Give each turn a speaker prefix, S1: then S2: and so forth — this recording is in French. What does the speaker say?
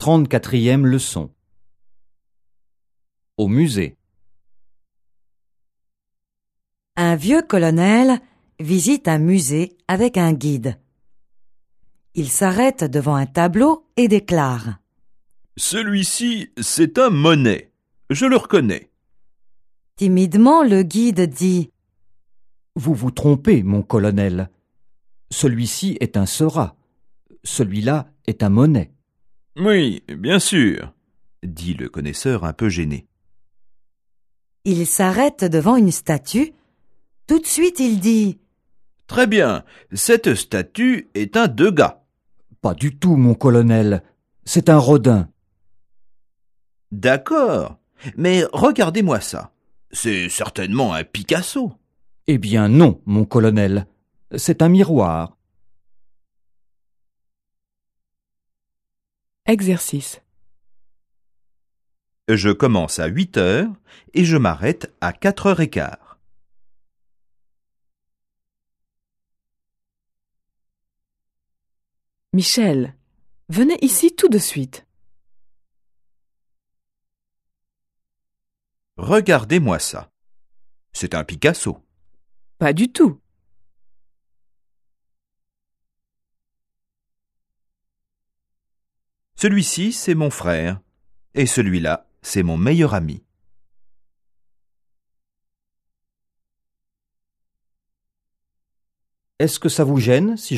S1: 34e leçon. Au musée.
S2: Un vieux colonel visite un musée avec un guide. Il s'arrête devant un tableau et déclare:
S3: Celui-ci, c'est un Monet. Je le reconnais.
S2: Timidement, le guide dit:
S1: Vous vous trompez, mon colonel. Celui-ci est un Seurat. Celui-là est un Monet.
S3: Oui, bien sûr, dit le connaisseur un peu gêné.
S2: Il s'arrête devant une statue. Tout de suite, il dit:
S3: Très bien, cette statue est un Degas.
S1: Pas du tout, mon colonel. C'est un Rodin.
S3: D'accord, mais regardez-moi ça. C'est certainement un Picasso.
S1: Eh bien non, mon colonel. C'est un miroir.
S4: Exercice.
S3: Je commence à 8 heures et je m'arrête à 4h15.
S4: Michel, venez ici tout de suite.
S3: Regardez-moi ça. C'est un Picasso.
S4: Pas du tout.
S3: Celui-ci, c'est mon frère. Et celui-là, c'est mon meilleur ami.
S1: Est-ce que ça vous gêne si je fume ?